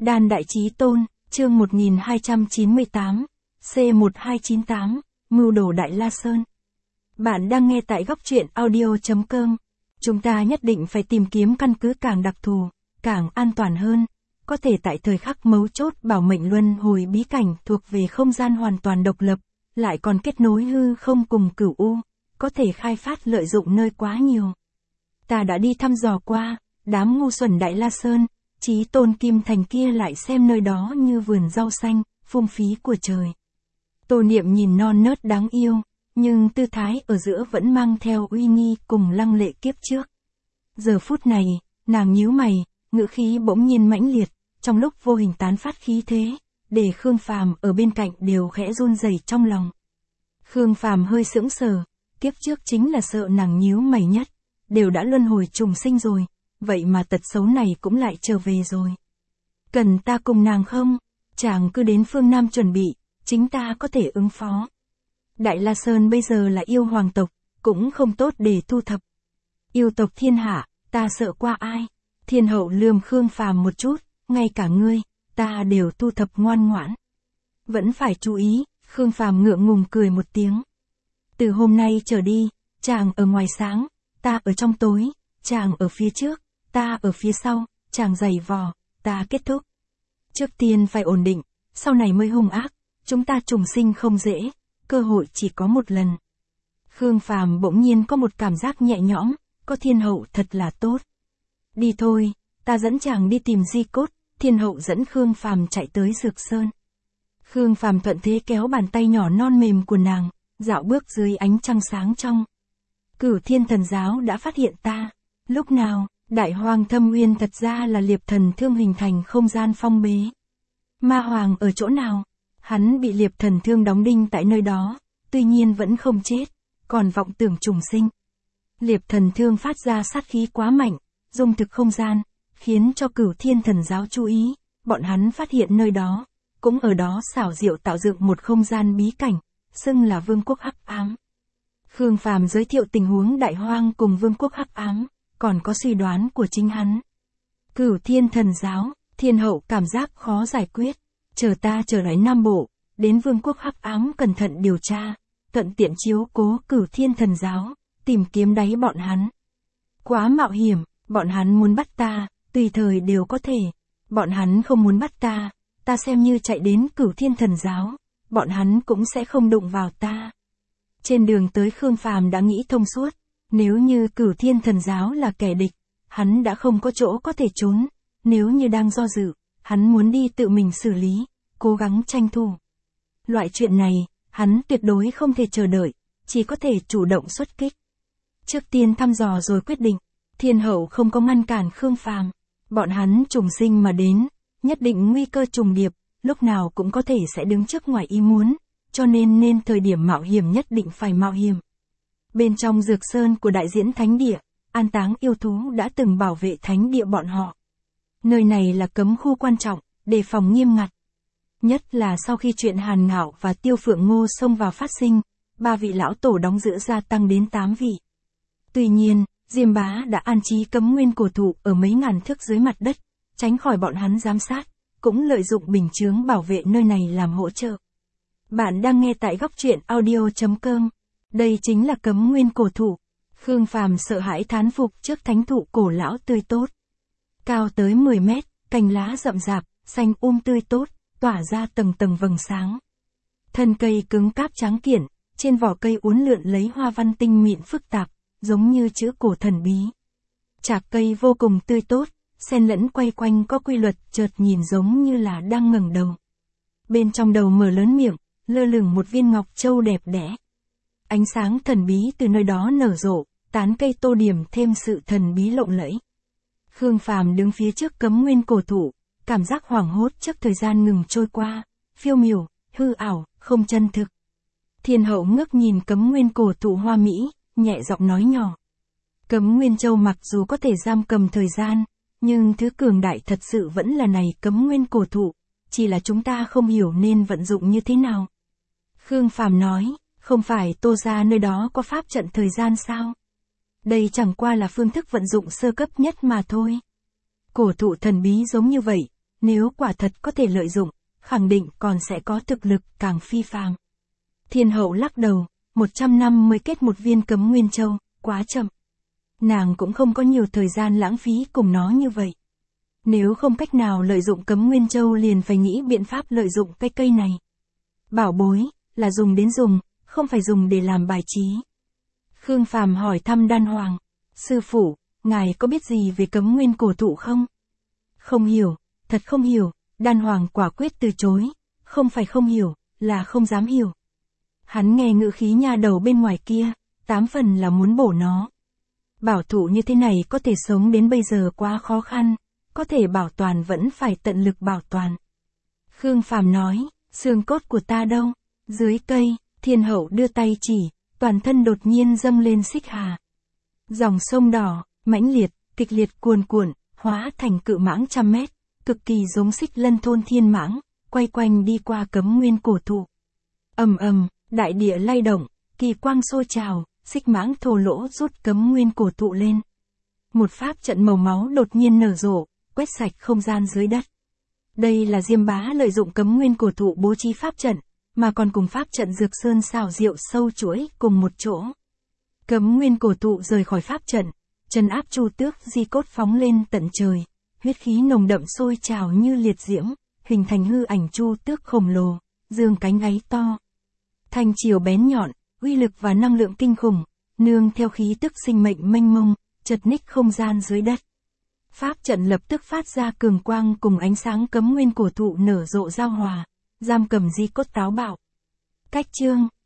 Đan Đại Chí Tôn, chương 1298, C1298, Mưu đồ Đại La Sơn. Bạn đang nghe tại góc truyện audio.com. Chúng ta nhất định phải tìm kiếm căn cứ càng đặc thù, càng an toàn hơn, có thể tại thời khắc mấu chốt bảo mệnh luân hồi bí cảnh thuộc về không gian hoàn toàn độc lập, lại còn kết nối hư không cùng cửu u, có thể khai phát lợi dụng nơi quá nhiều. Ta đã đi thăm dò qua, đám ngu xuẩn Đại La Sơn, Chí Tôn Kim Thành kia lại xem nơi đó như vườn rau xanh, phung phí của trời. Tô Niệm nhìn non nớt đáng yêu, nhưng tư thái ở giữa vẫn mang theo uy nghi cùng lăng lệ kiếp trước. Giờ phút này, nàng nhíu mày, ngữ khí bỗng nhiên mãnh liệt, trong lúc vô hình tán phát khí thế, để Khương Phàm ở bên cạnh đều khẽ run rẩy trong lòng. Khương Phàm hơi sững sờ, kiếp trước chính là sợ nàng nhíu mày nhất, đều đã luân hồi trùng sinh rồi, vậy mà tật xấu này cũng lại trở về rồi. Cần ta cùng nàng không? Chàng cứ đến phương Nam chuẩn bị, chính ta có thể ứng phó. Đại La Sơn bây giờ là yêu hoàng tộc, cũng không tốt để thu thập. Yêu tộc thiên hạ, ta sợ qua ai? Thiên hậu lườm Khương Phàm một chút, ngay cả ngươi, ta đều thu thập ngoan ngoãn. Vẫn phải chú ý, Khương Phàm ngượng ngùng cười một tiếng. Từ hôm nay trở đi, chàng ở ngoài sáng, ta ở trong tối, chàng ở phía trước, ta ở phía sau, chàng giày vò, ta kết thúc. Trước tiên phải ổn định, sau này mới hung ác, chúng ta trùng sinh không dễ, cơ hội chỉ có một lần. Khương Phàm bỗng nhiên có một cảm giác nhẹ nhõm, có thiên hậu thật là tốt. Đi thôi, ta dẫn chàng đi tìm di cốt. Thiên hậu dẫn Khương Phàm chạy tới Dược Sơn. Khương Phàm thuận thế kéo bàn tay nhỏ non mềm của nàng, dạo bước dưới ánh trăng sáng trong. Cửu Thiên Thần Giáo đã phát hiện ta. Lúc nào? Đại Hoang Thâm Uyên thật ra là Liệp Thần Thương hình thành không gian phong bế. Ma Hoàng ở chỗ nào? Hắn bị Liệp Thần Thương đóng đinh tại nơi đó, tuy nhiên vẫn không chết, còn vọng tưởng trùng sinh. Liệp Thần Thương phát ra sát khí quá mạnh, dung thực không gian, khiến cho Cửu Thiên Thần Giáo chú ý, bọn hắn phát hiện nơi đó, cũng ở đó xảo diệu tạo dựng một không gian bí cảnh, xưng là Vương quốc Hắc Ám. Khương Phàm giới thiệu tình huống Đại Hoang cùng Vương quốc Hắc Ám, còn có suy đoán của chính hắn. Cửu Thiên Thần Giáo, thiên hậu cảm giác khó giải quyết, chờ ta trở lại Nam Bộ, đến Vương quốc Hắc Ám cẩn thận điều tra, thuận tiện chiếu cố Cửu Thiên Thần Giáo, tìm kiếm đáy bọn hắn. Quá mạo hiểm, bọn hắn muốn bắt ta, tùy thời đều có thể. Bọn hắn không muốn bắt ta, ta xem như chạy đến Cửu Thiên Thần Giáo, bọn hắn cũng sẽ không đụng vào ta. Trên đường tới Khương Phàm đã nghĩ thông suốt, nếu như Cửu Thiên Thần Giáo là kẻ địch, hắn đã không có chỗ có thể trốn, nếu như đang do dự, hắn muốn đi tự mình xử lý, cố gắng tranh thủ. Loại chuyện này, hắn tuyệt đối không thể chờ đợi, chỉ có thể chủ động xuất kích. Trước tiên thăm dò rồi quyết định, thiên hậu không có ngăn cản Khương Phàm. Bọn hắn trùng sinh mà đến, nhất định nguy cơ trùng điệp, lúc nào cũng có thể sẽ đứng trước ngoài ý muốn, cho nên thời điểm mạo hiểm nhất định phải mạo hiểm. Bên trong Dược Sơn của Đại Diễn Thánh Địa, an táng yêu thú đã từng bảo vệ thánh địa bọn họ. Nơi này là cấm khu quan trọng, đề phòng nghiêm ngặt. Nhất là sau khi chuyện Hàn Ngạo và Tiêu Phượng Ngô xông vào phát sinh, 3 vị lão tổ đóng giữ gia tăng đến 8 vị. Tuy nhiên, Diêm Bá đã an trí cấm nguyên cổ thụ ở mấy ngàn thước dưới mặt đất, tránh khỏi bọn hắn giám sát, cũng lợi dụng bình chướng bảo vệ nơi này làm hỗ trợ. Bạn đang nghe tại góc truyện audio.com. Đây chính là cấm nguyên cổ thụ. Khương Phàm sợ hãi thán phục trước thánh thụ cổ lão tươi tốt. Cao tới 10 mét, cành lá rậm rạp, xanh tươi tốt, tỏa ra tầng tầng vầng sáng. Thân cây cứng cáp tráng kiện, trên vỏ cây uốn lượn lấy hoa văn tinh mịn phức tạp, giống như chữ cổ thần bí. Chạc cây vô cùng tươi tốt, xen lẫn quay quanh có quy luật, chợt nhìn giống như là đang ngẩng đầu. Bên trong đầu mở lớn miệng, lơ lửng một viên ngọc châu đẹp đẽ. Ánh sáng thần bí từ nơi đó nở rộ, tán cây tô điểm thêm sự thần bí lộng lẫy. Khương Phàm đứng phía trước cấm nguyên cổ thụ, cảm giác hoảng hốt trước thời gian ngừng trôi qua, phiêu miểu, hư ảo, không chân thực. Thiên hậu ngước nhìn cấm nguyên cổ thụ hoa mỹ, nhẹ giọng nói nhỏ. Cấm nguyên châu mặc dù có thể giam cầm thời gian, nhưng thứ cường đại thật sự vẫn là này cấm nguyên cổ thụ, chỉ là chúng ta không hiểu nên vận dụng như thế nào. Khương Phàm nói, không phải Tô gia nơi đó có pháp trận thời gian sao? Đây chẳng qua là phương thức vận dụng sơ cấp nhất mà thôi. Cổ thụ thần bí giống như vậy, nếu quả thật có thể lợi dụng, khẳng định còn sẽ có thực lực càng phi phàm. Thiên hậu lắc đầu, 100 năm mới kết một viên cấm nguyên châu, quá chậm. Nàng cũng không có nhiều thời gian lãng phí cùng nó như vậy. Nếu không cách nào lợi dụng cấm nguyên châu liền phải nghĩ biện pháp lợi dụng cái cây này. Bảo bối, là dùng đến dùng, không phải dùng để làm bài trí. Khương Phàm hỏi thăm Đan Hoàng, sư phụ, ngài có biết gì về cấm nguyên cổ thụ không? Không hiểu, thật không hiểu, Đan Hoàng quả quyết từ chối, không phải không hiểu, là không dám hiểu. Hắn nghe ngữ khí nha đầu bên ngoài kia, 8 phần là muốn bổ nó. Bảo thụ như thế này có thể sống đến bây giờ quá khó khăn, có thể bảo toàn vẫn phải tận lực bảo toàn. Khương Phàm nói, xương cốt của ta đâu? Dưới cây, Thiên hậu đưa tay chỉ, toàn thân đột nhiên dâng lên xích hà. Dòng sông đỏ, mãnh liệt, kịch liệt cuồn cuộn, hóa thành cự mãng trăm mét, cực kỳ giống xích lân thôn thiên mãng, quay quanh đi qua cấm nguyên cổ thụ. Ầm ầm, đại địa lay động, kỳ quang sôi trào, xích mãng thô lỗ rút cấm nguyên cổ thụ lên. Một pháp trận màu máu đột nhiên nở rộ, quét sạch không gian dưới đất. Đây là Diêm Bá lợi dụng cấm nguyên cổ thụ bố trí pháp trận, mà còn cùng pháp trận Dược Sơn xảo diệu sâu chuỗi cùng một chỗ. Cấm nguyên cổ thụ rời khỏi pháp trận, trấn áp Chu Tước di cốt phóng lên tận trời, huyết khí nồng đậm sôi trào như liệt diễm, hình thành hư ảnh Chu Tước khổng lồ, dương cánh gáy to. Thanh chiều bén nhọn, uy lực và năng lượng kinh khủng, nương theo khí tức sinh mệnh mênh mông, chật ních không gian dưới đất. Pháp trận lập tức phát ra cường quang cùng ánh sáng cấm nguyên cổ thụ nở rộ giao hòa, giam cầm di cốt táo bạo. Cách chương